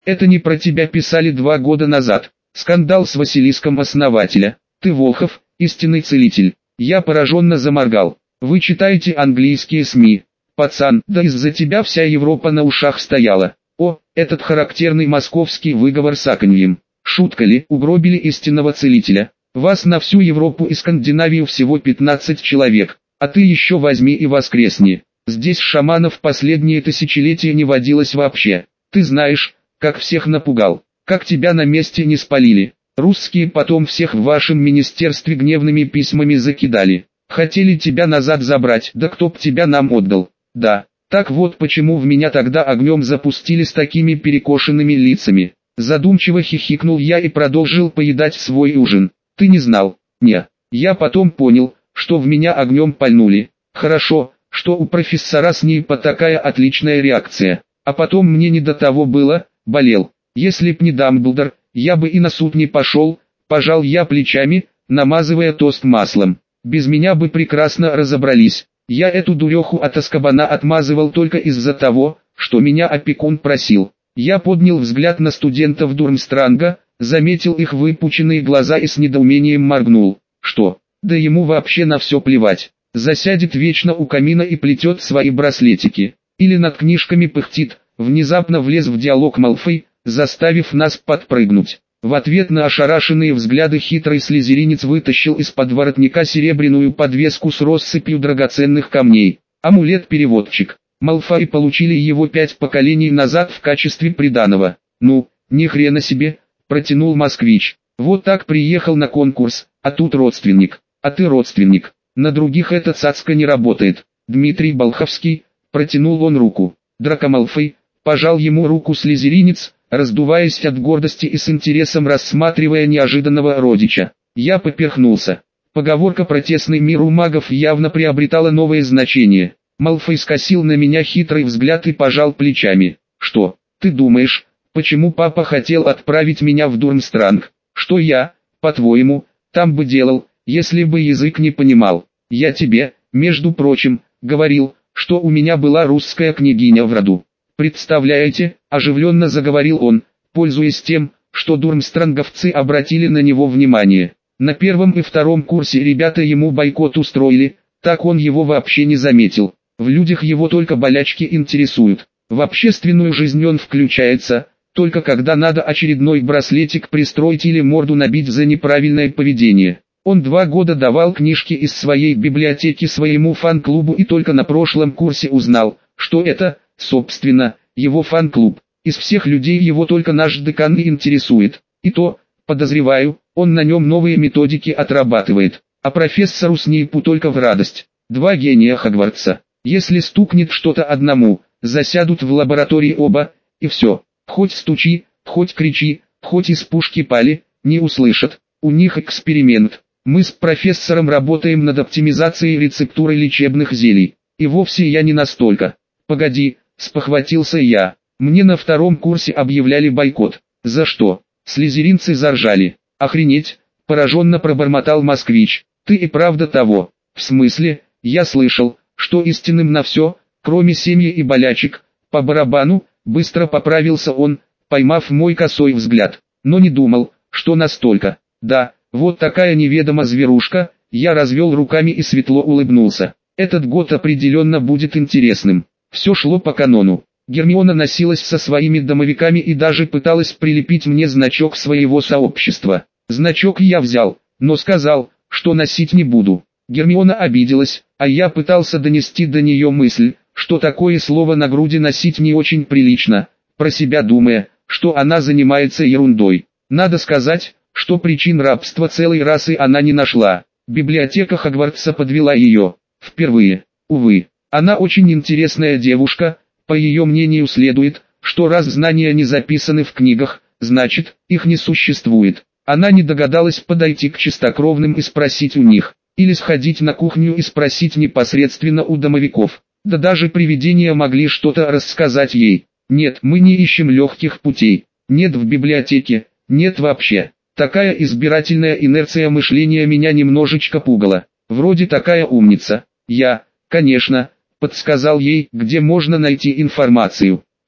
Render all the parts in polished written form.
Это не про тебя писали 2 года назад. Скандал с Василиском основателя. Ты Волхов, истинный целитель. Я пораженно заморгал. Вы читаете английские СМИ. Пацан, да из-за тебя вся Европа на ушах стояла. О, этот характерный московский выговор с аканьем. Шутка ли, угробили истинного целителя. Вас на всю Европу и Скандинавию всего 15 человек. А ты еще возьми и воскресни. Здесь шаманов последние тысячелетия не водилось вообще. Ты знаешь, как всех напугал, как тебя на месте не спалили. Русские потом всех в вашем министерстве гневными письмами закидали. Хотели тебя назад забрать, да кто б тебя нам отдал. Да, так вот почему в меня тогда огнем запустили с такими перекошенными лицами. Задумчиво хихикнул я и продолжил поедать свой ужин. Ты не знал? Не. Я потом понял, что в меня огнем пальнули. Хорошо, что у профессора СНИПа такая отличная реакция. А потом мне не до того было, болел. Если б не Дамблдор, я бы и на суд не пошел, пожал я плечами, намазывая тост маслом. Без меня бы прекрасно разобрались. Я эту дуреху от Азкабана отмазывал только из-за того, что меня опекун просил. Я поднял взгляд на студентов Дурмстранга, заметил их выпученные глаза и с недоумением моргнул. Что? Да ему вообще на все плевать. Засядет вечно у камина и плетет свои браслетики. Или над книжками пыхтит. Внезапно влез в диалог Малфой, заставив нас подпрыгнуть. В ответ на ошарашенные взгляды хитрый слизеринец вытащил из-под воротника серебряную подвеску с россыпью драгоценных камней. Амулет-переводчик. Малфой получили его 5 поколений назад в качестве приданого. Ну, ни хрена себе, протянул москвич. Вот так приехал на конкурс, а тут родственник. А ты родственник. На других эта цацка не работает. Дмитрий Болховский, протянул он руку. Драко Малфой, пожал ему руку слизеринец, раздуваясь от гордости и с интересом рассматривая неожиданного родича. Я поперхнулся. Поговорка про тесный мир у магов явно приобретала новое значение. Малфой скосил на меня хитрый взгляд и пожал плечами. Что, ты думаешь, почему папа хотел отправить меня в Дурмстранг? Что я, по-твоему, там бы делал, если бы язык не понимал? Я тебе, между прочим, говорил, что у меня была русская княгиня в роду. Представляете, оживленно заговорил он, пользуясь тем, что дурмстранговцы обратили на него внимание. На 1 и 2 курсе ребята ему бойкот устроили, так он его вообще не заметил. В людях его только болячки интересуют. В общественную жизнь он включается, только когда надо очередной браслетик пристроить или морду набить за неправильное поведение. Он 2 года давал книжки из своей библиотеки своему фан-клубу и только на прошлом курсе узнал, что это, собственно, его фан-клуб. Из всех людей его только наш декан и интересует. И то, подозреваю, он на нем новые методики отрабатывает. А профессору Снейпу только в радость. 2 гения Хогвартса. Если стукнет что-то одному, засядут в лаборатории оба, и все. Хоть стучи, хоть кричи, хоть из пушки пали, не услышат. У них эксперимент. Мы с профессором работаем над оптимизацией рецептуры лечебных зелий. И вовсе я не настолько. Погоди, спохватился я. Мне на 2 курсе объявляли бойкот. За что? Слизеринцы заржали. Охренеть, пораженно пробормотал москвич. Ты и правда того. В смысле, я слышал, что истинным на все, кроме семьи и болячек, по барабану, быстро поправился он, поймав мой косой взгляд. Но не думал, что настолько. Да, вот такая неведома зверушка, я развел руками и светло улыбнулся. Этот год определенно будет интересным. Все шло по канону. Гермиона носилась со своими домовиками и даже пыталась прилепить мне значок своего сообщества. Значок я взял, но сказал, что носить не буду. Гермиона обиделась, а я пытался донести до нее мысль, что такое слово на груди носить не очень прилично, про себя думая, что она занимается ерундой. Надо сказать, что причин рабства целой расы она не нашла. Библиотека Хогвартса подвела ее. Впервые. Увы. Она очень интересная девушка, по ее мнению следует, что раз знания не записаны в книгах, значит, их не существует. Она не догадалась подойти к чистокровным и спросить у них, или сходить на кухню и спросить непосредственно у домовиков. Да даже привидения могли что-то рассказать ей. Нет, мы не ищем легких путей. Нет в библиотеке, нет вообще. Такая избирательная инерция мышления меня немножечко пугала. Вроде такая умница. Я, конечно, подсказал ей, где можно найти информацию.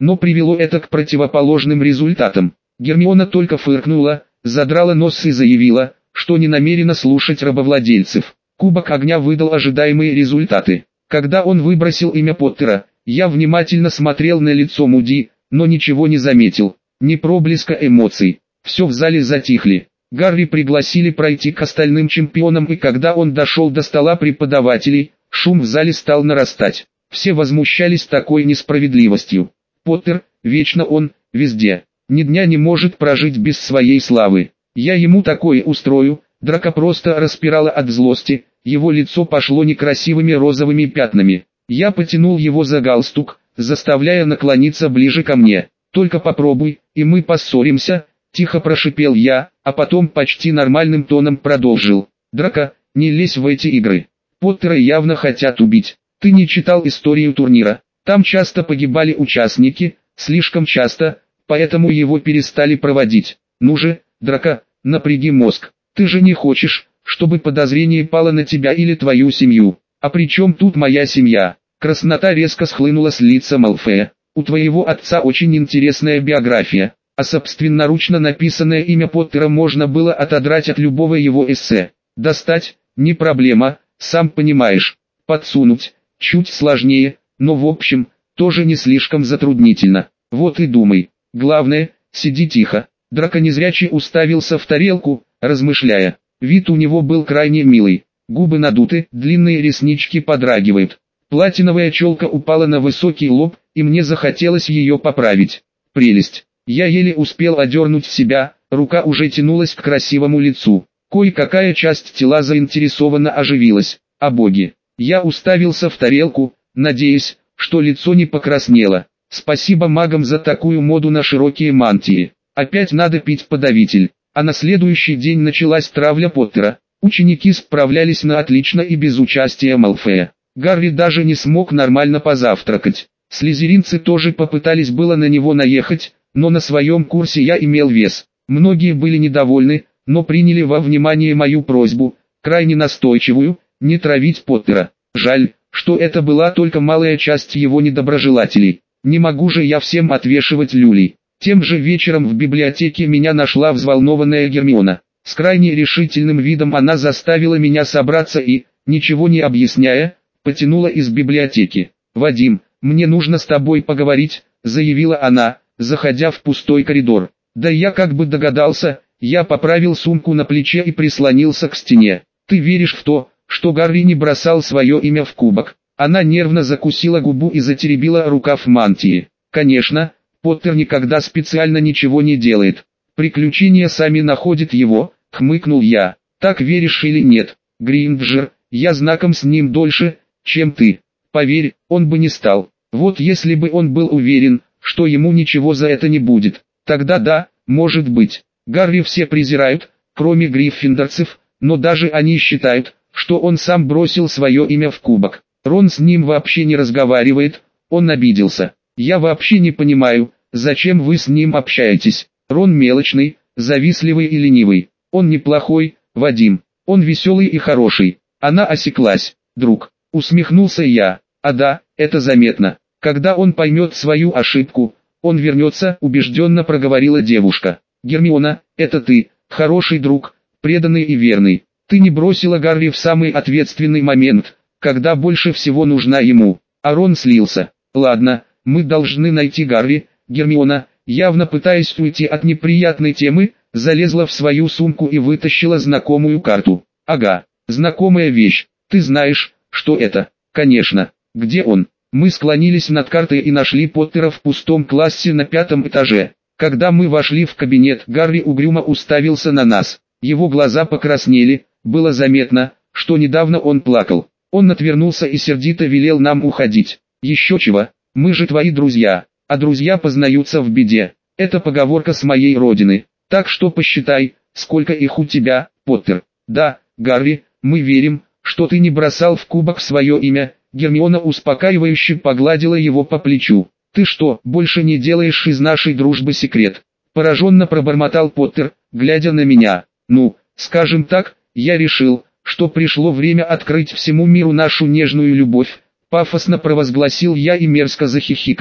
но привело это к противоположным результатам. Гермиона только фыркнула, задрала нос и заявила, что не намерена слушать рабовладельцев. Кубок огня выдал ожидаемые результаты. Когда он выбросил имя Поттера, я внимательно смотрел на лицо Муди, но ничего не заметил, ни проблеска эмоций. Все в зале затихли. Гарри пригласили пройти к остальным чемпионам, и когда он дошел до стола преподавателей, шум в зале стал нарастать. Все возмущались такой несправедливостью. Поттер, вечно он, везде, ни дня не может прожить без своей славы. Я ему такое устрою. Драко просто распирала от злости, его лицо пошло некрасивыми розовыми пятнами. Я потянул его за галстук, заставляя наклониться ближе ко мне. «Только попробуй, и мы поссоримся», — тихо прошипел я, а потом почти нормальным тоном продолжил. «Драко, не лезь в эти игры. Поттера явно хотят убить. Ты не читал историю турнира? Там часто погибали участники, слишком часто, поэтому его перестали проводить. Ну же, Драко, напряги мозг. Ты же не хочешь, чтобы подозрение пало на тебя или твою семью. А при чем тут моя семья?» Краснота резко схлынула с лица Малфоя. «У твоего отца очень интересная биография, а собственноручно написанное имя Поттера можно было отодрать от любого его эссе. Достать, не проблема, сам понимаешь. Подсунуть, чуть сложнее, но в общем, тоже не слишком затруднительно. Вот и думай. Главное, сиди тихо». Драко незрячий уставился в тарелку, размышляя. Вид у него был крайне милый. Губы надуты, длинные реснички подрагивают. Платиновая челка упала на высокий лоб, и мне захотелось ее поправить. Прелесть. Я еле успел одернуть себя, рука уже тянулась к красивому лицу. Кое-какая часть тела заинтересованно оживилась. О боги. Я уставился в тарелку, надеясь, что лицо не покраснело. Спасибо магам за такую моду на широкие мантии. Опять надо пить подавитель. А на следующий день началась травля Поттера. Ученики справлялись на отлично и без участия Малфоя. Гарри даже не смог нормально позавтракать. Слизеринцы тоже попытались было на него наехать, но на своем курсе я имел вес. Многие были недовольны, но приняли во внимание мою просьбу, крайне настойчивую, не травить Поттера. Жаль, что это была только малая часть его недоброжелателей. Не могу же я всем отвешивать люлей. Тем же вечером в библиотеке меня нашла взволнованная Гермиона. С крайне решительным видом она заставила меня собраться и, ничего не объясняя, потянула из библиотеки. «Вадим, мне нужно с тобой поговорить», — заявила она, заходя в пустой коридор. Да я как бы догадался, я поправил сумку на плече и прислонился к стене. «Ты веришь в то, что Гарри не бросал свое имя в кубок?» Она нервно закусила губу и затеребила рукав мантии. «Конечно. Поттер никогда специально ничего не делает. Приключения сами находят его», — хмыкнул я. «Так веришь или нет, Гринджер, я знаком с ним дольше, чем ты. Поверь, он бы не стал. Вот если бы он был уверен, что ему ничего за это не будет, тогда да, может быть. Гарри все презирают, кроме гриффиндорцев, но даже они считают, что он сам бросил свое имя в кубок. Рон с ним вообще не разговаривает, он обиделся. Я вообще не понимаю, зачем вы с ним общаетесь. Рон мелочный, завистливый и ленивый. Он неплохой, Вадим. Он веселый и хороший». Она осеклась. «Друг», усмехнулся я. «А да, это заметно. Когда он поймет свою ошибку, он вернется», убежденно проговорила девушка. «Гермиона, это ты, хороший друг, преданный и верный. Ты не бросила Гарри в самый ответственный момент, когда больше всего нужна ему». А Рон слился. «Ладно, мы должны найти Гарри». Гермиона, явно пытаясь уйти от неприятной темы, залезла в свою сумку и вытащила знакомую карту. «Ага, знакомая вещь. Ты знаешь, что это?» «Конечно. Где он?» Мы склонились над картой и нашли Поттера в пустом классе на 5-м этаже. Когда мы вошли в кабинет, Гарри угрюмо уставился на нас. Его глаза покраснели, было заметно, что недавно он плакал. Он отвернулся и сердито велел нам уходить. «Еще чего, мы же твои друзья, а друзья познаются в беде. Это поговорка с моей родины. Так что посчитай, сколько их у тебя, Поттер». «Да, Гарри, мы верим, что ты не бросал в кубок свое имя». Гермиона успокаивающе погладила его по плечу. «Ты что, больше не делаешь из нашей дружбы секрет?» Пораженно пробормотал Поттер, глядя на меня. «Ну, скажем так, я решил, что пришло время открыть всему миру нашу нежную любовь», пафосно провозгласил я и мерзко захихикал.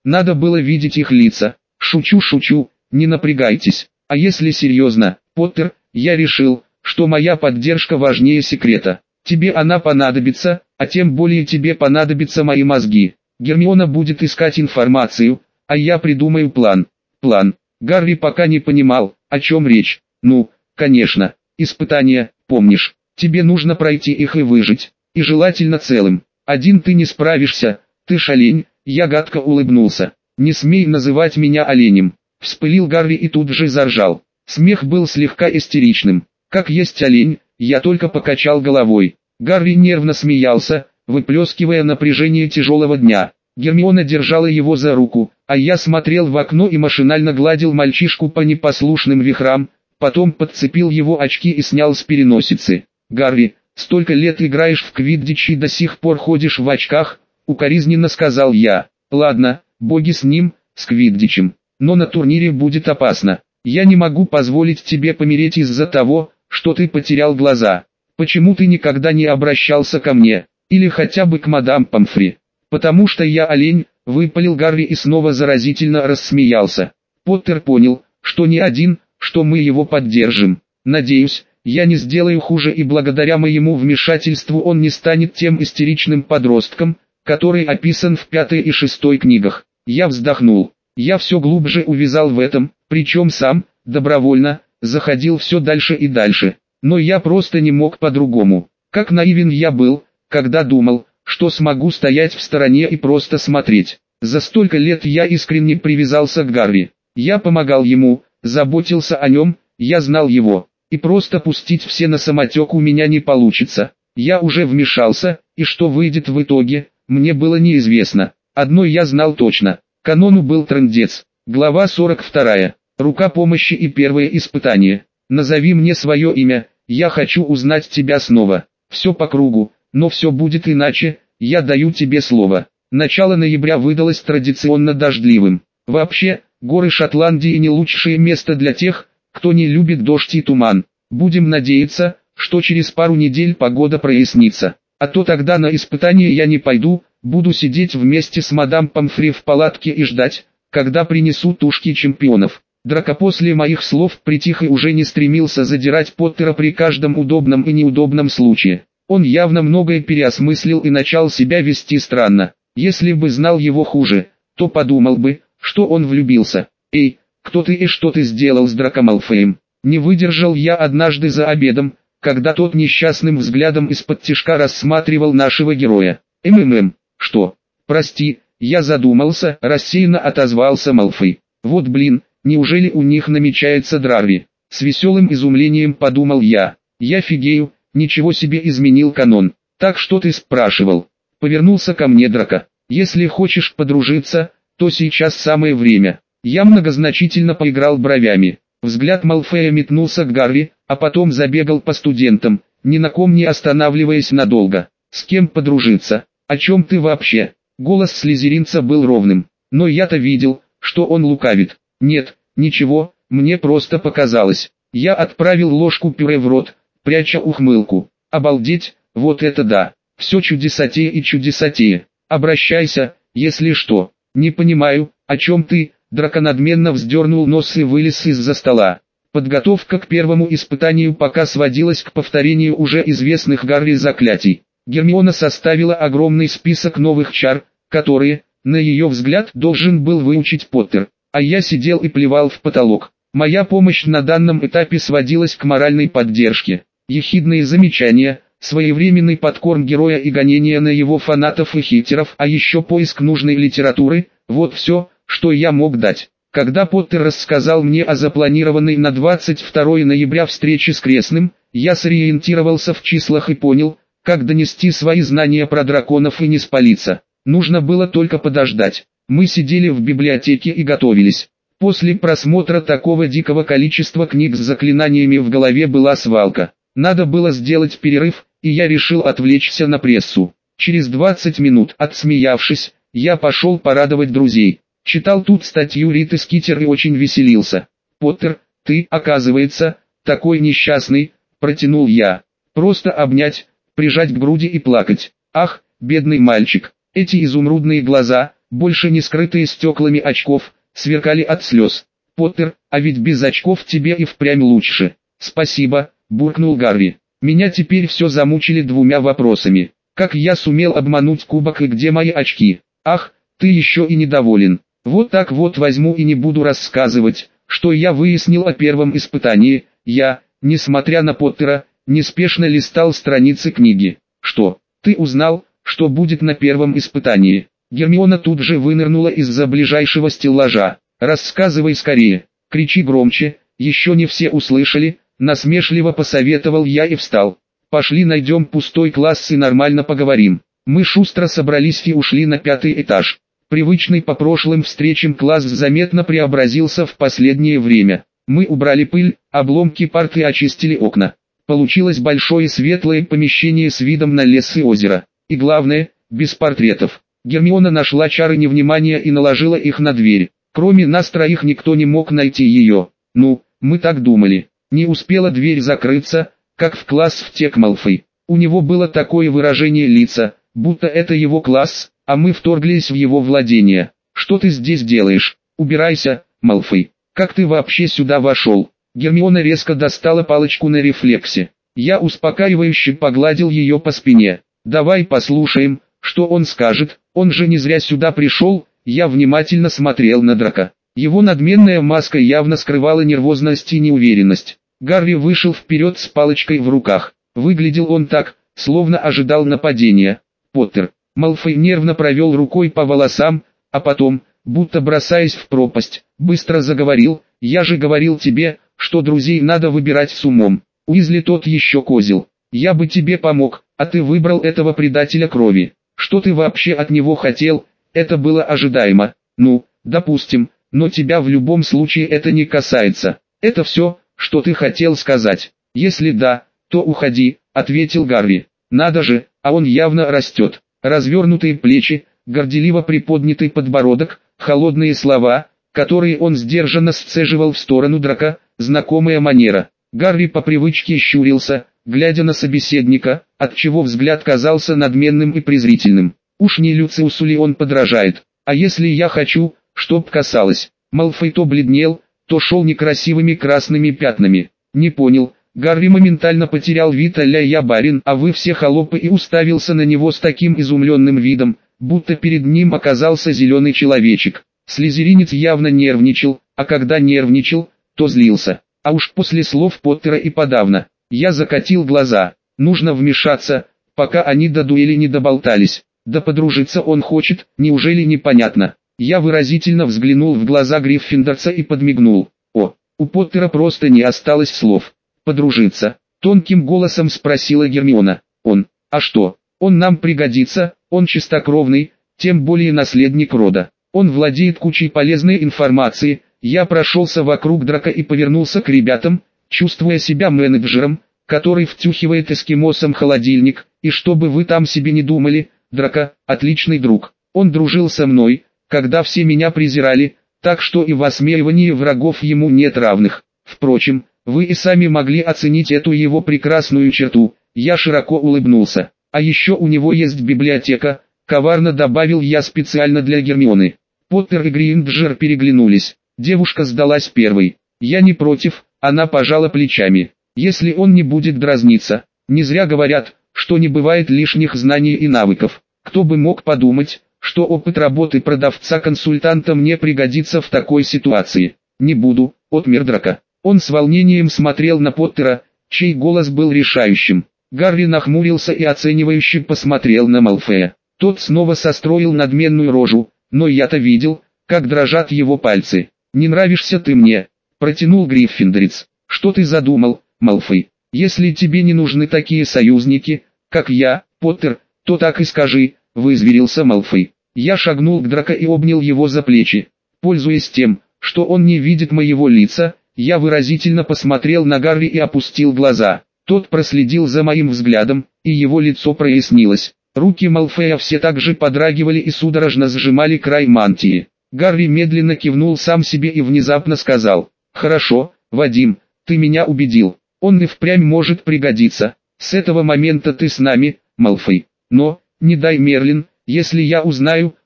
Надо было видеть их лица. Шучу, шучу, не напрягайтесь. А если серьезно, Поттер, я решил, что моя поддержка важнее секрета. Тебе она понадобится, а тем более тебе понадобятся мои мозги. Гермиона будет искать информацию, а я придумаю план. План. Гарри пока не понимал, о чем речь. Ну, конечно, испытания, помнишь, тебе нужно пройти их и выжить, и желательно целым. Один ты не справишься, ты ж олень. Я гадко улыбнулся. Не смей называть меня оленем. Вспылил Гарри и тут же заржал. Смех был слегка истеричным. Как есть олень, я только покачал головой. Гарри нервно смеялся, выплескивая напряжение тяжелого дня. Гермиона держала его за руку, а я смотрел в окно и машинально гладил мальчишку по непослушным вихрам, потом подцепил его очки и снял с переносицы. «Гарри, столько лет играешь в квиддич и до сих пор ходишь в очках», — укоризненно сказал я. «Ладно, боги с ним, с квиддичем, но на турнире будет опасно. Я не могу позволить тебе помереть из-за того, что ты потерял глаза. Почему ты никогда не обращался ко мне, или хотя бы к мадам Помфри?» «Потому что я олень», — выпалил Гарри и снова заразительно рассмеялся. Поттер понял, что не один, что мы его поддержим. «Надеюсь, я не сделаю хуже и благодаря моему вмешательству он не станет тем истеричным подростком, который описан в 5 и 6 книгах». Я вздохнул. Я все глубже увязал в этом, причем сам, добровольно, заходил все дальше и дальше. Но я просто не мог по-другому. Как наивен я был, когда думал, что смогу стоять в стороне и просто смотреть. За столько лет я искренне привязался к Гарри. Я помогал ему, заботился о нем, я знал его. И просто пустить все на самотек у меня не получится. Я уже вмешался, и что выйдет в итоге, мне было неизвестно. Одно я знал точно. Канону был трындец. Глава 42. Рука помощи и первое испытание. Назови мне свое имя, я хочу узнать тебя снова. Все по кругу, но все будет иначе, я даю тебе слово. Начало ноября выдалось традиционно дождливым. Вообще, горы Шотландии не лучшее место для тех, кто не любит дождь и туман. Будем надеяться, что через пару недель погода прояснится. А то тогда на испытание я не пойду, буду сидеть вместе с мадам Помфри в палатке и ждать, когда принесут тушки чемпионов. Драко после моих слов притих и уже не стремился задирать Поттера при каждом удобном и неудобном случае. Он явно многое переосмыслил и начал себя вести странно. Если бы знал его хуже, то подумал бы, что он влюбился. «Эй, кто ты и что ты сделал с Драко Малфоем?» Не выдержал я однажды за обедом, когда тот несчастным взглядом из-под тишка рассматривал нашего героя. Что? Прости, я задумался, рассеянно отозвался Малфой. Вот блин, неужели у них намечается драви? С веселым изумлением подумал я. Я фигею, ничего себе изменил канон. Так что ты спрашивал? Повернулся ко мне Драко. Если хочешь подружиться, то сейчас самое время. Я многозначительно поиграл бровями. Взгляд Малфоя метнулся к Гарри, а потом забегал по студентам, ни на ком не останавливаясь надолго. С кем подружиться? О чем ты вообще? Голос слизеринца был ровным, но я-то видел, что он лукавит. Нет, ничего, мне просто показалось. Я отправил ложку пюре в рот, пряча ухмылку. Обалдеть, вот это да. Все чудесатее и чудесатее. Обращайся, если что. Не понимаю, о чем ты? Драко надменно вздернул нос и вылез из-за стола. Подготовка к первому испытанию пока сводилась к повторению уже известных Гарри заклятий. Гермиона составила огромный список новых чар, которые, на ее взгляд, должен был выучить Поттер. А я сидел и плевал в потолок. Моя помощь на данном этапе сводилась к моральной поддержке. Ехидные замечания, своевременный подкорм героя и гонения на его фанатов и хейтеров, а еще поиск нужной литературы – вот все, что я мог дать. Когда Поттер рассказал мне о запланированной на 22 ноября встрече с Крестным, я сориентировался в числах и понял, как донести свои знания про драконов и не спалиться. Нужно было только подождать. Мы сидели в библиотеке и готовились. После просмотра такого дикого количества книг с заклинаниями в голове была свалка. Надо было сделать перерыв, и я решил отвлечься на прессу. Через 20 минут, отсмеявшись, я пошел порадовать друзей. Читал тут статью Риты Скитер и очень веселился. «Поттер, ты, оказывается, такой несчастный», — протянул я. «Просто обнять, прижать к груди и плакать. Ах, бедный мальчик, эти изумрудные глаза, больше не скрытые стеклами очков, сверкали от слез. «Поттер, а ведь без очков тебе и впрямь лучше». «Спасибо», — буркнул Гарри. «Меня теперь все замучили двумя вопросами. Как я сумел обмануть кубок и где мои очки? Ах, ты еще и недоволен. Вот так вот возьму и не буду рассказывать, что я выяснил о первом испытании». Я, несмотря на Поттера, неспешно листал страницы книги. «Что, ты узнал, что будет на первом испытании?» Гермиона тут же вынырнула из-за ближайшего стеллажа. «Рассказывай скорее, кричи громче, еще не все услышали», насмешливо посоветовал я и встал. «Пошли найдем пустой класс и нормально поговорим». Мы шустро собрались и ушли на 5-й этаж. Привычный по прошлым встречам класс заметно преобразился в последнее время. Мы убрали пыль, обломки парт и очистили окна. Получилось большое светлое помещение с видом на лес и озеро. И главное, без портретов. Гермиона нашла чары невнимания и наложила их на дверь. Кроме нас троих никто не мог найти ее. Ну, мы так думали. Не успела дверь закрыться, как в класс втек Малфой. У него было такое выражение лица, будто это его класс, а мы вторглись в его владение. «Что ты здесь делаешь? Убирайся, Малфой. Как ты вообще сюда вошел?» Гермиона резко достала палочку на рефлексе. Я успокаивающе погладил ее по спине. «Давай послушаем, что он скажет, он же не зря сюда пришел». Я внимательно смотрел на Драко. Его надменная маска явно скрывала нервозность и неуверенность. Гарри вышел вперед с палочкой в руках. Выглядел он так, словно ожидал нападения. «Поттер». Малфой нервно провел рукой по волосам, а потом, будто бросаясь в пропасть, быстро заговорил: «Я же говорил тебе, что друзей надо выбирать с умом. Уизли тот еще козел. Я бы тебе помог, а ты выбрал этого предателя крови. Что ты вообще от него хотел?» Это было ожидаемо. «Ну, допустим, но тебя в любом случае это не касается. Это все, что ты хотел сказать? Если да, то уходи», — ответил Гарри. «Надо же, а он явно растет. Развернутые плечи, горделиво приподнятый подбородок, холодные слова, которые он сдержанно сцеживал в сторону Драко, знакомая манера». Гарри по привычке щурился, глядя на собеседника, отчего взгляд казался надменным и презрительным. Уж не Люциусу ли он подражает? А если я хочу, чтоб касалось? Малфой то бледнел, то шел некрасивыми красными пятнами. Не понял. Гарри моментально потерял вид а-ля «я барин, а вы все холопы» и уставился на него с таким изумленным видом, будто перед ним оказался зеленый человечек. Слизеринец явно нервничал, а когда нервничал, то злился. А уж после слов Поттера и подавно. Я закатил глаза. Нужно вмешаться, пока они до дуэли не доболтались. Да подружиться он хочет, неужели непонятно? Я выразительно взглянул в глаза Гриффиндорца и подмигнул. О, у Поттера просто не осталось слов. «Подружиться?» — тонким голосом спросила Гермиона. «Он? А что? Он нам пригодится, он чистокровный, тем более наследник рода. Он владеет кучей полезной информации». Я прошелся вокруг Драко и повернулся к ребятам, чувствуя себя менеджером, который втюхивает эскимосам холодильник. «И чтобы вы там себе не думали, Драко – отличный друг. Он дружил со мной, когда все меня презирали, так что и в осмеивании врагов ему нет равных. Впрочем, вы и сами могли оценить эту его прекрасную черту». Я широко улыбнулся. «А еще у него есть библиотека», – коварно добавил я специально для Гермионы. Поттер и Гринджер переглянулись. Девушка сдалась первой. «Я не против», — она пожала плечами. «Если он не будет дразниться. Не зря говорят, что не бывает лишних знаний и навыков. Кто бы мог подумать, что опыт работы продавца-консультанта мне пригодится в такой ситуации. Не буду», — отмер Драко. Он с волнением смотрел на Поттера, чей голос был решающим. Гарри нахмурился и оценивающе посмотрел на Малфоя. Тот снова состроил надменную рожу, но я-то видел, как дрожат его пальцы. «Не нравишься ты мне», — протянул Гриффиндорец. «Что ты задумал, Малфой? Если тебе не нужны такие союзники, как я, Поттер, то так и скажи», — вызверился Малфой. Я шагнул к Драко и обнял его за плечи. Пользуясь тем, что он не видит моего лица, я выразительно посмотрел на Гарри и опустил глаза. Тот проследил за моим взглядом, и его лицо прояснилось. Руки Малфоя все так же подрагивали и судорожно сжимали край мантии. Гарри медленно кивнул сам себе и внезапно сказал: «Хорошо, Вадим, ты меня убедил. Он и впрямь может пригодиться. С этого момента ты с нами, Малфой. Но, не дай Мерлин, если я узнаю,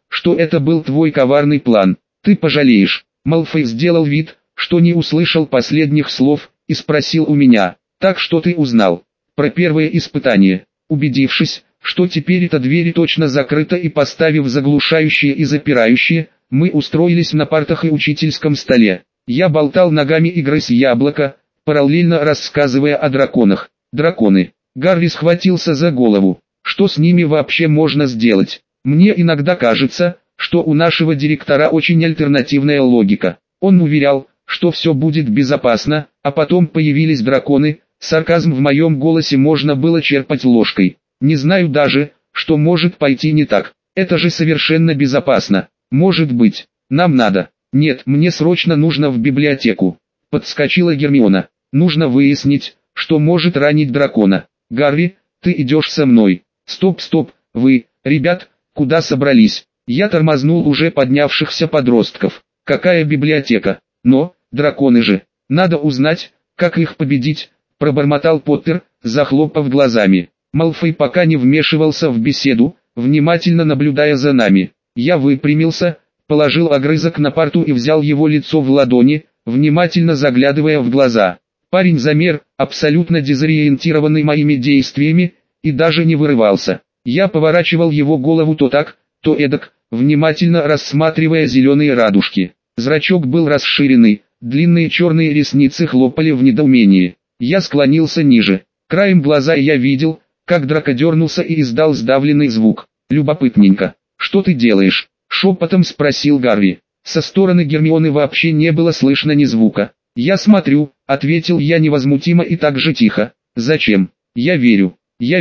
что это был твой коварный план. Ты пожалеешь. Малфой сделал вид, что не услышал последних слов, и спросил у меня: так что ты узнал про первое испытание? Убедившись, что теперь эта дверь точно закрыта, и поставив заглушающие и запирающие, мы устроились на партах и учительском столе. Я болтал ногами и грыз яблоко, параллельно рассказывая о драконах. Драконы. Гарри схватился за голову. Что с ними вообще можно сделать? Мне иногда кажется, что у нашего директора очень альтернативная логика. Он уверял, что все будет безопасно, а потом появились драконы. Сарказм в моем голосе можно было черпать ложкой. Не знаю даже, что может пойти не так. Это же совершенно безопасно. Может быть, нам надо. Нет, мне срочно нужно в библиотеку. Подскочила Гермиона. Нужно выяснить, что может ранить дракона. Гарри, ты идешь со мной. Стоп, вы, ребят, куда собрались? Я тормознул уже поднявшихся подростков. Какая библиотека? Но, драконы же. Надо узнать, как их победить, пробормотал Поттер, захлопав глазами. Малфой пока не вмешивался в беседу, внимательно наблюдая за нами. Я выпрямился, положил огрызок на парту и взял его лицо в ладони, внимательно заглядывая в глаза. Парень замер, абсолютно дезориентированный моими действиями, и даже не вырывался. Я поворачивал его голову то так, то эдак, внимательно рассматривая зеленые радужки. Зрачок был расширенный, длинные черные ресницы хлопали в недоумении. Я склонился ниже. Краем глаза я видел, как драко дернулся и издал сдавленный звук. «Любопытненько. Что ты делаешь?» — шепотом спросил Гарри. Со стороны Гермионы вообще не было слышно ни звука. «Я смотрю», — ответил я невозмутимо и так же тихо. «Зачем? Я верю,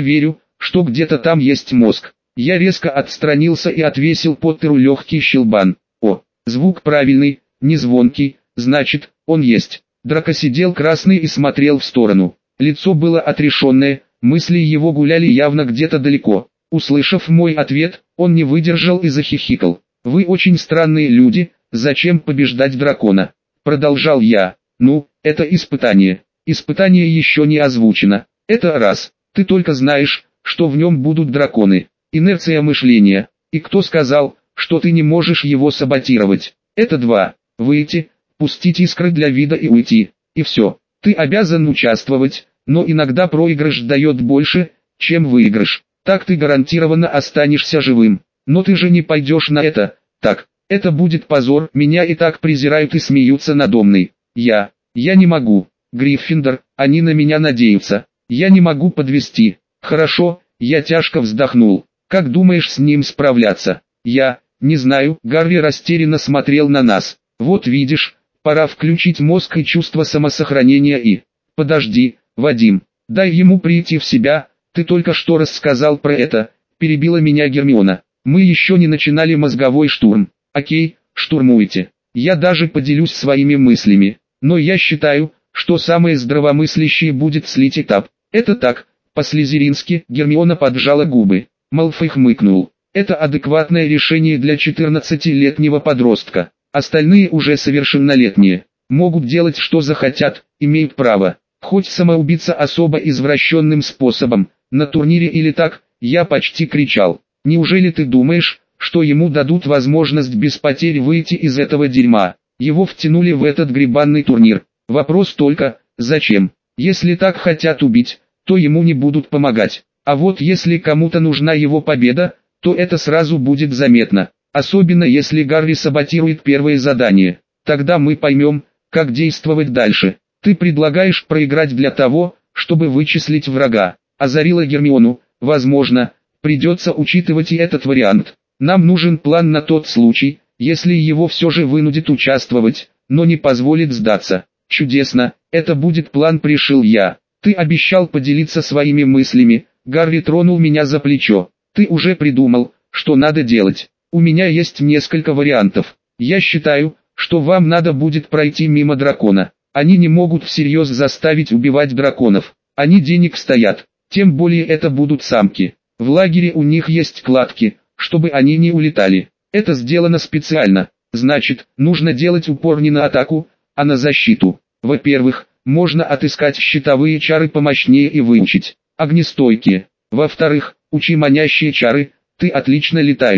что где-то там есть мозг». Я резко отстранился и отвесил Поттеру легкий щелбан. О, звук правильный, не звонкий, значит, он есть. Драко сидел красный и смотрел в сторону. Лицо было отрешенное, мысли его гуляли явно где-то далеко. Услышав мой ответ, он не выдержал и захихикал. «Вы очень странные люди, зачем побеждать дракона?» Продолжал я. «Ну, это испытание. Испытание еще не озвучено. Это раз. Ты только знаешь, что в нем будут драконы. Инерция мышления. И кто сказал, что ты не можешь его саботировать? Это два. Выйти, пустить искры для вида и уйти. И все. Ты обязан участвовать, но иногда проигрыш дает больше, чем выигрыш. Так ты гарантированно останешься живым. Но ты же не пойдешь на это. Так, это будет позор. Меня и так презирают и смеются надо мной. Я не могу. Гриффиндор, они на меня надеются. Я не могу подвести. Хорошо, я тяжко вздохнул. Как думаешь с ним справляться? Я не знаю. Гарри растерянно смотрел на нас. Вот видишь, пора включить мозг и чувство самосохранения и... Подожди, Вадим, дай ему прийти в себя. Ты только что рассказал про это, перебила меня Гермиона. Мы еще не начинали мозговой штурм. Окей, штурмуйте. Я даже поделюсь своими мыслями. Но я считаю, что самое здравомыслящее будет слить этап. Это так, по-слизерински. Гермиона поджала губы. Малфой хмыкнул. Это адекватное решение для 14-летнего подростка. Остальные уже совершеннолетние. Могут делать что захотят, имеют право. Хоть самоубийца особо извращенным способом. На турнире или так, я почти кричал. Неужели ты думаешь, что ему дадут возможность без потерь выйти из этого дерьма? Его втянули в этот гребанный турнир. Вопрос только, зачем? Если так хотят убить, то ему не будут помогать. А вот если кому-то нужна его победа, то это сразу будет заметно. Особенно если Гарри саботирует первое задание. Тогда мы поймем, как действовать дальше. Ты предлагаешь проиграть для того, чтобы вычислить врага. Озарила Гермиону. Возможно, придется учитывать и этот вариант. Нам нужен план на тот случай, если его все же вынудит участвовать, но не позволит сдаться. Чудесно, это будет план, пришил я. Ты обещал поделиться своими мыслями. Гарри тронул меня за плечо. Ты уже придумал, что надо делать? У меня есть несколько вариантов. Я считаю, что вам надо будет пройти мимо дракона. Они не могут всерьез заставить убивать драконов. Они денег стоят. Тем более это будут самки. В лагере у них есть кладки, чтобы они не улетали. Это сделано специально. Значит, нужно делать упор не на атаку, а на защиту. Во-первых, можно отыскать щитовые чары помощнее и выучить. Огнестойкие. Во-вторых, учи манящие чары, ты отлично летаешь.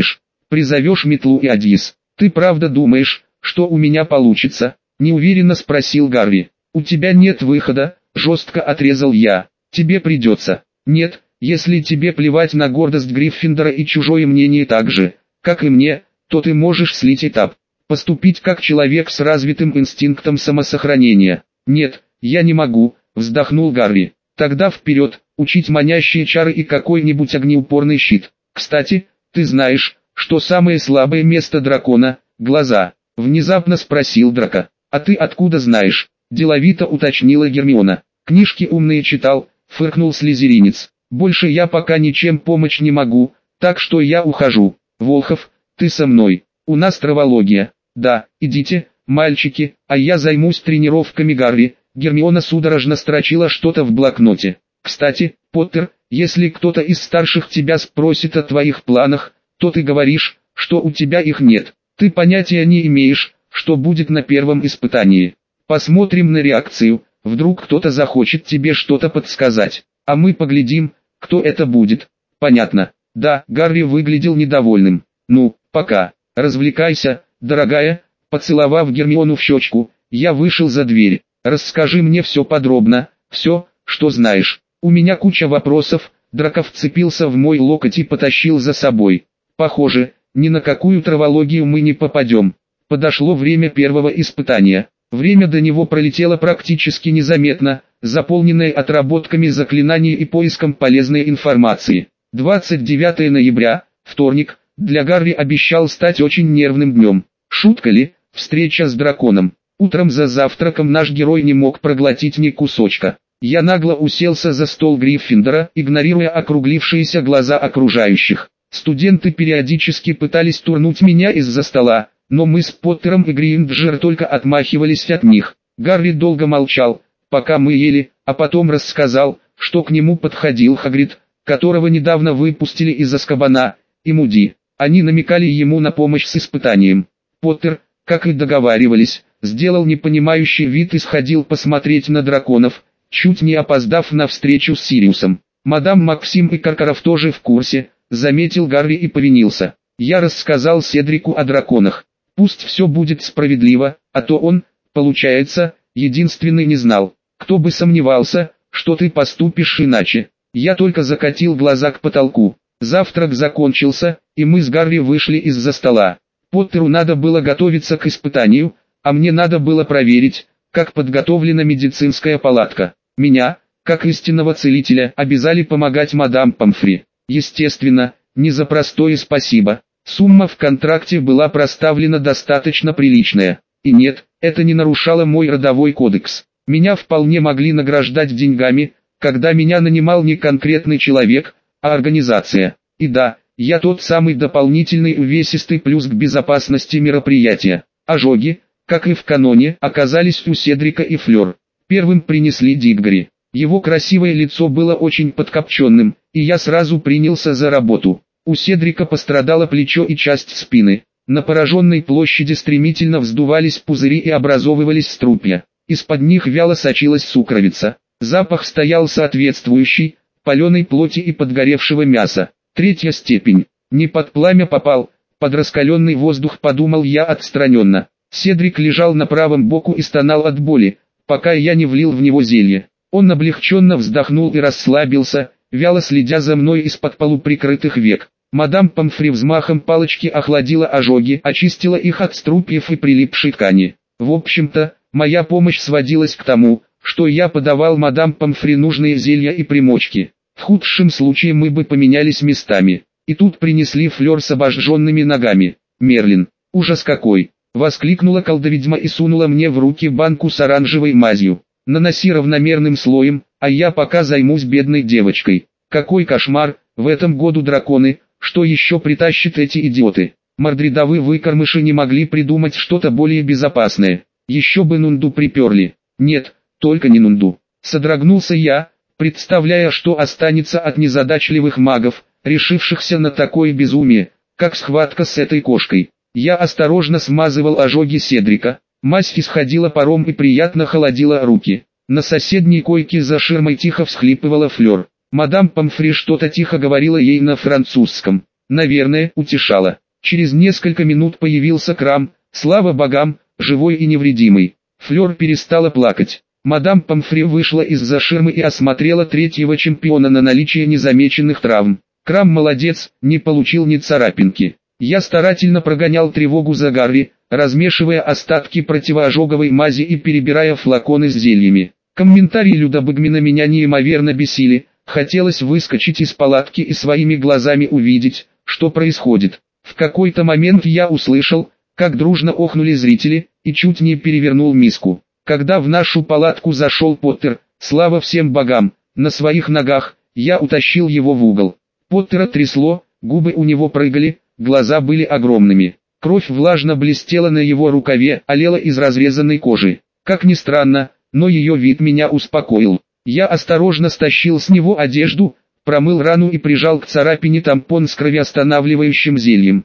Призовешь метлу и Адьес. Ты правда думаешь, что у меня получится? Неуверенно спросил Гарри. У тебя нет выхода, жестко отрезал я. Тебе придется. Нет, если тебе плевать на гордость Гриффиндора и чужое мнение так же, как и мне, то ты можешь слить этап. Поступить как человек с развитым инстинктом самосохранения. Нет, я не могу, вздохнул Гарри. Тогда вперед, учить манящие чары и какой-нибудь огнеупорный щит. Кстати, ты знаешь, что самое слабое место дракона – глаза? Внезапно спросил Драко. А ты откуда знаешь? Деловито уточнила Гермиона. Книжки умные читал, фыркнул слизеринец. Больше я пока ничем помочь не могу, так что я ухожу. Волхов, ты со мной. У нас травология. Да, идите, мальчики, а я займусь тренировками Гарри. Гермиона судорожно строчила что-то в блокноте. Кстати, Поттер, если кто-то из старших тебя спросит о твоих планах, то ты говоришь, что у тебя их нет. Ты понятия не имеешь, что будет на первом испытании. Посмотрим на реакцию, вдруг кто-то захочет тебе что-то подсказать. А мы поглядим, кто это будет. Понятно. Да, Гарри выглядел недовольным. Ну, пока. Развлекайся, дорогая. Поцеловав Гермиону в щечку, я вышел за дверь. Расскажи мне все подробно, все, что знаешь. У меня куча вопросов. Драко вцепился в мой локоть и потащил за собой. Похоже, ни на какую травологию мы не попадем. Подошло время первого испытания. Время до него пролетело практически незаметно, заполненное отработками заклинаний и поиском полезной информации. 29 ноября, вторник, для Гарри обещал стать очень нервным днем. Шутка ли, встреча с драконом. Утром за завтраком наш герой не мог проглотить ни кусочка. Я нагло уселся за стол Гриффиндора, игнорируя округлившиеся глаза окружающих. Студенты периодически пытались турнуть меня из-за стола, но мы с Поттером и Гринджер только отмахивались от них. Гарри долго молчал, пока мы ели, а потом рассказал, что к нему подходил Хагрид, которого недавно выпустили из Азкабана, и Муди. Они намекали ему на помощь с испытанием. Поттер, как и договаривались, сделал непонимающий вид и сходил посмотреть на драконов, чуть не опоздав на встречу с Сириусом. Мадам Максим и Каркаров тоже в курсе, заметил Гарри и повинился. Я рассказал Седрику о драконах. Пусть все будет справедливо, а то он, получается, единственный не знал. Кто бы сомневался, что ты поступишь иначе. Я только закатил глаза к потолку. Завтрак закончился, и мы с Гарри вышли из-за стола. Поттеру надо было готовиться к испытанию, а мне надо было проверить, как подготовлена медицинская палатка. Меня, как истинного целителя, обязали помогать мадам Помфри. Естественно, не за простое спасибо. Сумма в контракте была проставлена достаточно приличная. И нет, это не нарушало мой родовой кодекс. Меня вполне могли награждать деньгами, когда меня нанимал не конкретный человек, а организация. И да, я тот самый дополнительный увесистый плюс к безопасности мероприятия. Ожоги, как и в каноне, оказались у Седрика и Флёр. Первым принесли Диггори. Его красивое лицо было очень подкопченным, и я сразу принялся за работу. У Седрика пострадало плечо и часть спины. На пораженной площади стремительно вздувались пузыри и образовывались струпья. Из-под них вяло сочилась сукровица. Запах стоял соответствующий, паленой плоти и подгоревшего мяса. Третья степень. Не под пламя попал, под раскаленный воздух, подумал я отстраненно. Седрик лежал на правом боку и стонал от боли, пока я не влил в него зелье. Он облегченно вздохнул и расслабился, вяло следя за мной из-под полуприкрытых век. Мадам Помфри взмахом палочки охладила ожоги, очистила их от струпьев и прилипшей ткани. В общем-то, моя помощь сводилась к тому, что я подавал мадам Помфри нужные зелья и примочки. В худшем случае мы бы поменялись местами. И тут принесли Флёр с обожженными ногами. «Мерлин, ужас какой!» — воскликнула колдоведьма и сунула мне в руки банку с оранжевой мазью. «Наноси равномерным слоем, а я пока займусь бедной девочкой. Какой кошмар, в этом году драконы, что еще притащат эти идиоты?» Мордридовы выкормыши не могли придумать что-то более безопасное. Еще бы Нунду приперли. Нет, только не Нунду. Содрогнулся я, представляя, что останется от незадачливых магов, решившихся на такое безумие, как схватка с этой кошкой. Я осторожно смазывал ожоги Седрика. Мазь исходила паром и приятно холодила руки. На соседней койке за ширмой тихо всхлипывала Флёр. Мадам Помфри что-то тихо говорила ей на французском. Наверное, утешала. Через несколько минут появился Крам, слава богам, живой и невредимый. Флёр перестала плакать. Мадам Помфри вышла из-за ширмы и осмотрела третьего чемпиона на наличие незамеченных травм. Крам молодец, не получил ни царапинки. Я старательно прогонял тревогу за Гарри, размешивая остатки противоожоговой мази и перебирая флаконы с зельями. Комментарии Люда Бэгмина меня неимоверно бесили, хотелось выскочить из палатки и своими глазами увидеть, что происходит. В какой-то момент я услышал, как дружно охнули зрители, и чуть не перевернул миску. Когда в нашу палатку зашел Поттер, слава всем богам, на своих ногах, я утащил его в угол. Поттера трясло, губы у него прыгали, глаза были огромными. Кровь влажно блестела на его рукаве, олела из разрезанной кожи. Как ни странно, но ее вид меня успокоил. Я осторожно стащил с него одежду, промыл рану и прижал к царапине тампон с кровоостанавливающим зельем.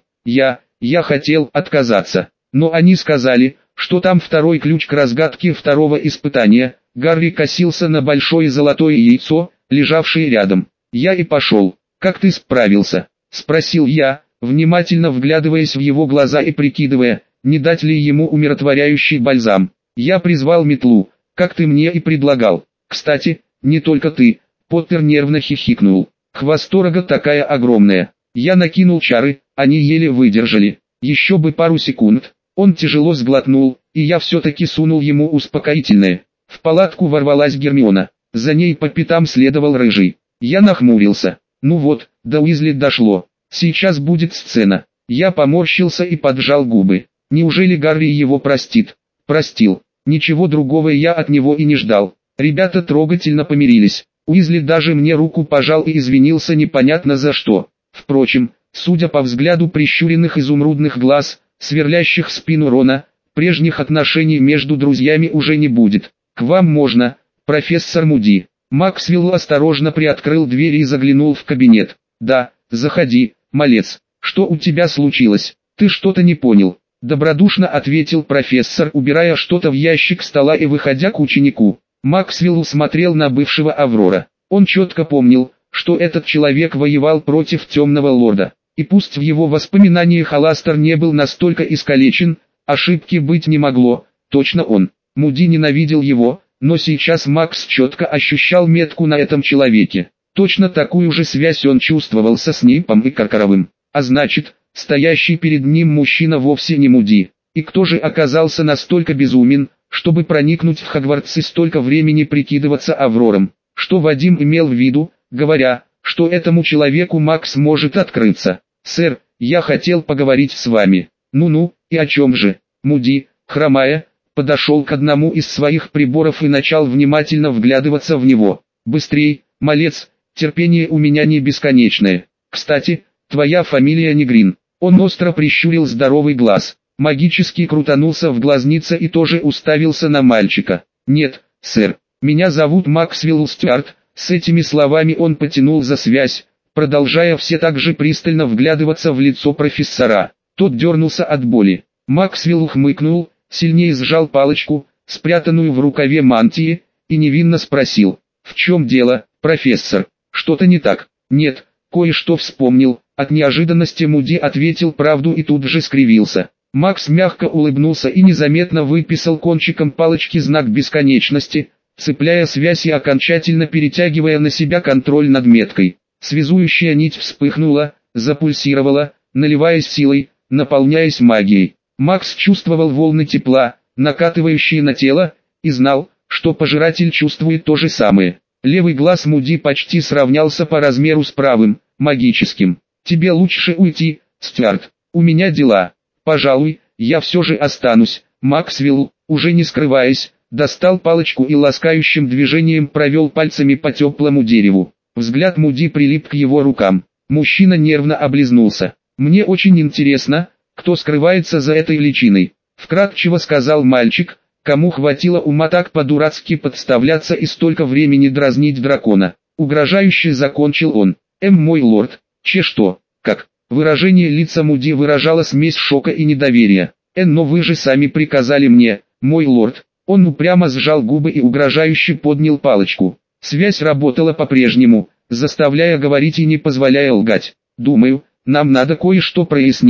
Я хотел отказаться, но они сказали, что там второй ключ к разгадке второго испытания. Гарри косился на большое золотое яйцо, лежавшее рядом. Я и пошел. «Как ты справился?» — спросил я, внимательно вглядываясь в его глаза и прикидывая, не дать ли ему умиротворяющий бальзам. Я призвал метлу, как ты мне и предлагал. Кстати, не только ты. Поттер нервно хихикнул. Хвосторога такая огромная. Я накинул чары, они еле выдержали. Еще бы пару секунд. Он тяжело сглотнул, и я все-таки сунул ему успокоительное. В палатку ворвалась Гермиона. За ней по пятам следовал Рыжий. Я нахмурился. Ну вот, до Уизли дошло. Сейчас будет сцена. Я поморщился и поджал губы. Неужели Гарри его простит? Простил. Ничего другого я от него и не ждал. Ребята трогательно помирились. Уизли даже мне руку пожал и извинился непонятно за что. Впрочем, судя по взгляду прищуренных изумрудных глаз, сверлящих спину Рона, прежних отношений между друзьями уже не будет. «К вам можно, профессор Муди». Максвелл осторожно приоткрыл дверь и заглянул в кабинет. «Да, заходи, малец. Что у тебя случилось? Ты что-то не понял?» Добродушно ответил профессор, убирая что-то в ящик стола и выходя к ученику. Максвелл смотрел на бывшего Аврора. Он четко помнил, что этот человек воевал против Темного Лорда. И пусть в его воспоминаниях Аластер не был настолько искалечен, ошибки быть не могло, точно он. Муди ненавидел его, но сейчас Макс четко ощущал метку на этом человеке. Точно такую же связь он чувствовал со Снейпом и Каркаровым. А значит, стоящий перед ним мужчина вовсе не Муди. И кто же оказался настолько безумен, чтобы проникнуть в Хогвартс и столько времени прикидываться Аврором? Что Вадим имел в виду, говоря, что этому человеку Макс может открыться? «Сэр, я хотел поговорить с вами». «Ну-ну, и о чем же?» Муди, хромая, подошел к одному из своих приборов и начал внимательно вглядываться в него. «Быстрей, малец, терпение у меня не бесконечное. Кстати, твоя фамилия не Грин». Он остро прищурил здоровый глаз, магически крутанулся в глазнице и тоже уставился на мальчика. «Нет, сэр, меня зовут Максвелл Стюарт». С этими словами он потянул за связь, продолжая все так же пристально вглядываться в лицо профессора. Тот дернулся от боли. Максвелл хмыкнул, сильнее сжал палочку, спрятанную в рукаве мантии, и невинно спросил: «В чем дело, профессор? Что-то не так?» «Нет, кое-что вспомнил». От неожиданности Муди ответил правду и тут же скривился. Макс мягко улыбнулся и незаметно выписал кончиком палочки знак бесконечности, цепляя связь и окончательно перетягивая на себя контроль над меткой. Связующая нить вспыхнула, запульсировала, наливаясь силой, наполняясь магией. Макс чувствовал волны тепла, накатывающие на тело, и знал, что пожиратель чувствует то же самое. Левый глаз Муди почти сравнялся по размеру с правым, магическим. «Тебе лучше уйти, Стюарт, у меня дела. Пожалуй, я все же останусь». Максвелл, уже не скрываясь, достал палочку и ласкающим движением провел пальцами по теплому дереву. Взгляд Муди прилип к его рукам. Мужчина нервно облизнулся. «Мне очень интересно, кто скрывается за этой личиной», — вкратчиво сказал мальчик, кому хватило ума так по-дурацки подставляться и столько времени дразнить дракона. Угрожающе закончил он. «Мой лорд, что? Как?» Выражение лица Муди выражало смесь шока и недоверия. «Но вы же сами приказали мне, мой лорд». Он упрямо сжал губы и угрожающе поднял палочку. Связь работала по-прежнему, заставляя говорить и не позволяя лгать. «Думаю, нам надо кое-что прояснить»,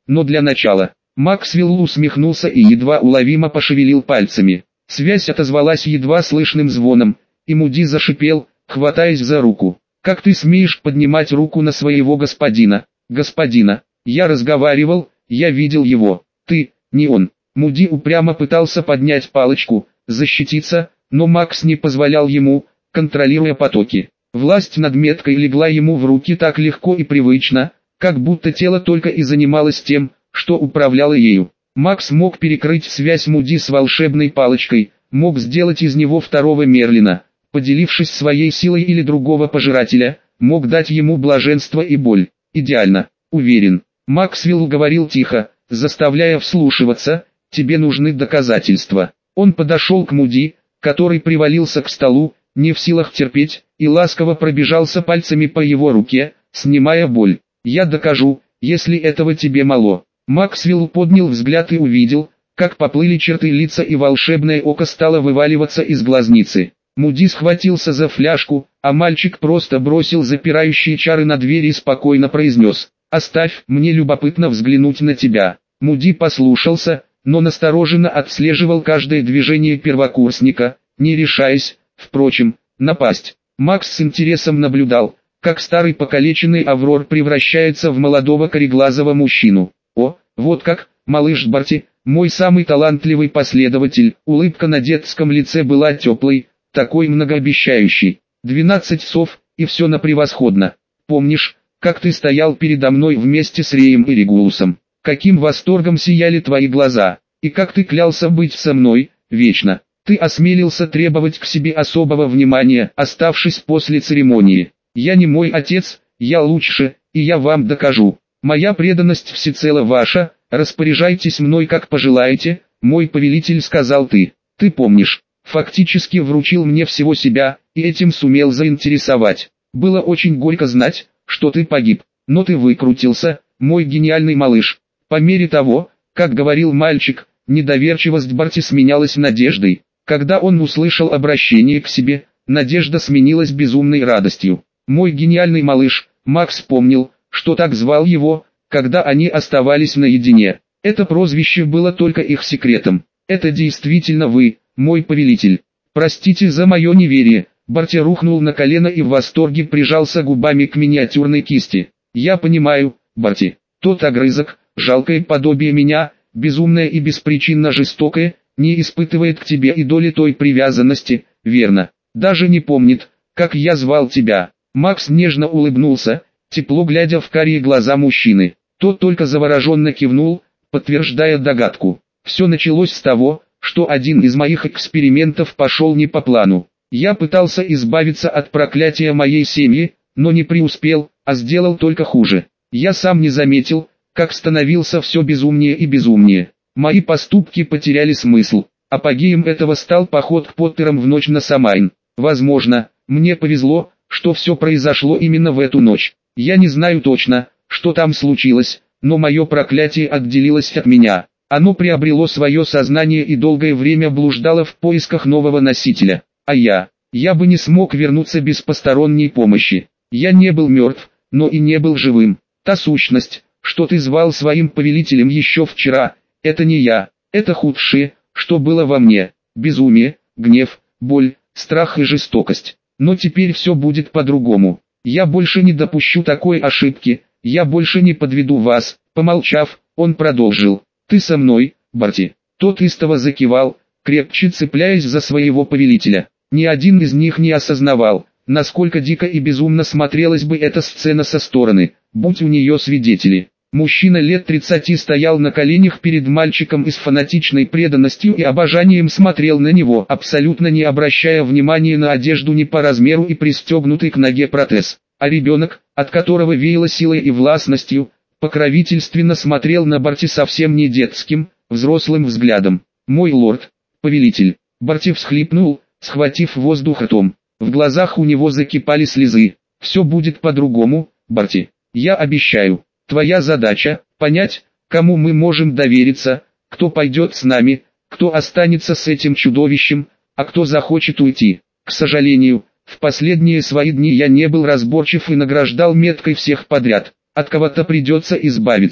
но для начала. Максвелл усмехнулся и едва уловимо пошевелил пальцами. Связь отозвалась едва слышным звоном, и Муди зашипел, хватаясь за руку. «Как ты смеешь поднимать руку на своего господина?» «Господина, я разговаривал, я видел его. Ты, не он». Муди упрямо пытался поднять палочку, защититься, но Макс не позволял ему, контролируя потоки. Власть над меткой легла ему в руки так легко и привычно, как будто тело только и занималось тем, что управляло ею. Макс мог перекрыть связь Муди с волшебной палочкой, мог сделать из него второго Мерлина, поделившись своей силой или другого пожирателя, мог дать ему блаженство и боль. Идеально, уверен. Максвелл говорил тихо, заставляя вслушиваться, тебе нужны доказательства. Он подошел к Муди, который привалился к столу, не в силах терпеть, и ласково пробежался пальцами по его руке, снимая боль. «Я докажу, если этого тебе мало». Максвелл поднял взгляд и увидел, как поплыли черты лица и волшебное око стало вываливаться из глазницы. Муди схватился за фляжку, а мальчик просто бросил запирающие чары на дверь и спокойно произнес: «Оставь, мне любопытно взглянуть на тебя». Муди послушался, но настороженно отслеживал каждое движение первокурсника, не решаясь, впрочем, напасть. Макс с интересом наблюдал, как старый покалеченный Аврор превращается в молодого кореглазого мужчину. «О, вот как, малыш Барти, мой самый талантливый последователь». Улыбка на детском лице была теплой, такой многообещающей. 12 сов, и все на превосходно. Помнишь, как ты стоял передо мной вместе с Реем и Регулусом? Каким восторгом сияли твои глаза, и как ты клялся быть со мной, вечно. Ты осмелился требовать к себе особого внимания, оставшись после церемонии. Я не мой отец, я лучше, и я вам докажу. Моя преданность всецело ваша, распоряжайтесь мной как пожелаете, мой повелитель, сказал ты. Ты помнишь, фактически вручил мне всего себя, и этим сумел заинтересовать. Было очень горько знать, что ты погиб, но ты выкрутился, мой гениальный малыш. По мере того, как говорил мальчик, недоверчивость Барти сменялась надеждой. Когда он услышал обращение к себе, надежда сменилась безумной радостью. Мой гениальный малыш, Макс помнил, что так звал его, когда они оставались наедине. Это прозвище было только их секретом. Это действительно вы, мой повелитель. Простите за мое неверие. Барти рухнул на колено и в восторге прижался губами к миниатюрной кисти. Я понимаю, Барти, тот огрызок, жалкое подобие меня, безумное и беспричинно жестокое, не испытывает к тебе и доли той привязанности, верно? Даже не помнит, как я звал тебя. Макс нежно улыбнулся, тепло глядя в карие глаза мужчины. Тот только завороженно кивнул, подтверждая догадку. Все началось с того, что один из моих экспериментов пошел не по плану. Я пытался избавиться от проклятия моей семьи, но не преуспел, а сделал только хуже. Я сам не заметил, как становился все безумнее и безумнее. Мои поступки потеряли смысл. Апогеем этого стал поход к Поттерам в ночь на Самайн. Возможно, мне повезло, что все произошло именно в эту ночь. Я не знаю точно, что там случилось, но мое проклятие отделилось от меня. Оно приобрело свое сознание и долгое время блуждало в поисках нового носителя. А я бы не смог вернуться без посторонней помощи. Я не был мертв, но и не был живым. Та сущность, что ты звал своим повелителем еще вчера, это не я, это худшее, что было во мне. Безумие, гнев, боль, страх и жестокость. Но теперь все будет по-другому. Я больше не допущу такой ошибки, я больше не подведу вас. Помолчав, он продолжил. Ты со мной, Барти. Тот истово закивал, крепче цепляясь за своего повелителя. Ни один из них не осознавал, насколько дико и безумно смотрелась бы эта сцена со стороны, будь у нее свидетели. Мужчина лет 30 стоял на коленях перед мальчиком и с фанатичной преданностью и обожанием смотрел на него, абсолютно не обращая внимания на одежду не по размеру и пристегнутый к ноге протез. А ребенок, от которого веяло силой и властностью, покровительственно смотрел на Барти совсем не детским, взрослым взглядом. «Мой лорд, повелитель». Барти всхлипнул, схватив воздух ртом. В глазах у него закипали слезы. «Все будет по-другому, Барти. Я обещаю. Твоя задача – понять, кому мы можем довериться, кто пойдет с нами, кто останется с этим чудовищем, а кто захочет уйти. К сожалению, в последние свои дни я не был разборчив и награждал меткой всех подряд. От кого-то придется избавиться.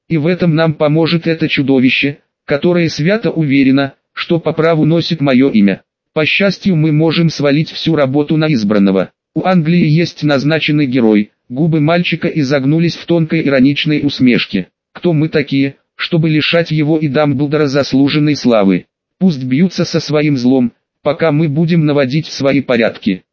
И в этом нам поможет это чудовище, которое свято уверено, что по праву носит мое имя. По счастью, мы можем свалить всю работу на избранного. У Англии есть назначенный герой. Губы мальчика изогнулись в тонкой ироничной усмешке. Кто мы такие, чтобы лишать его и Дамблдора заслуженной славы? Пусть бьются со своим злом, пока мы будем наводить свои порядки.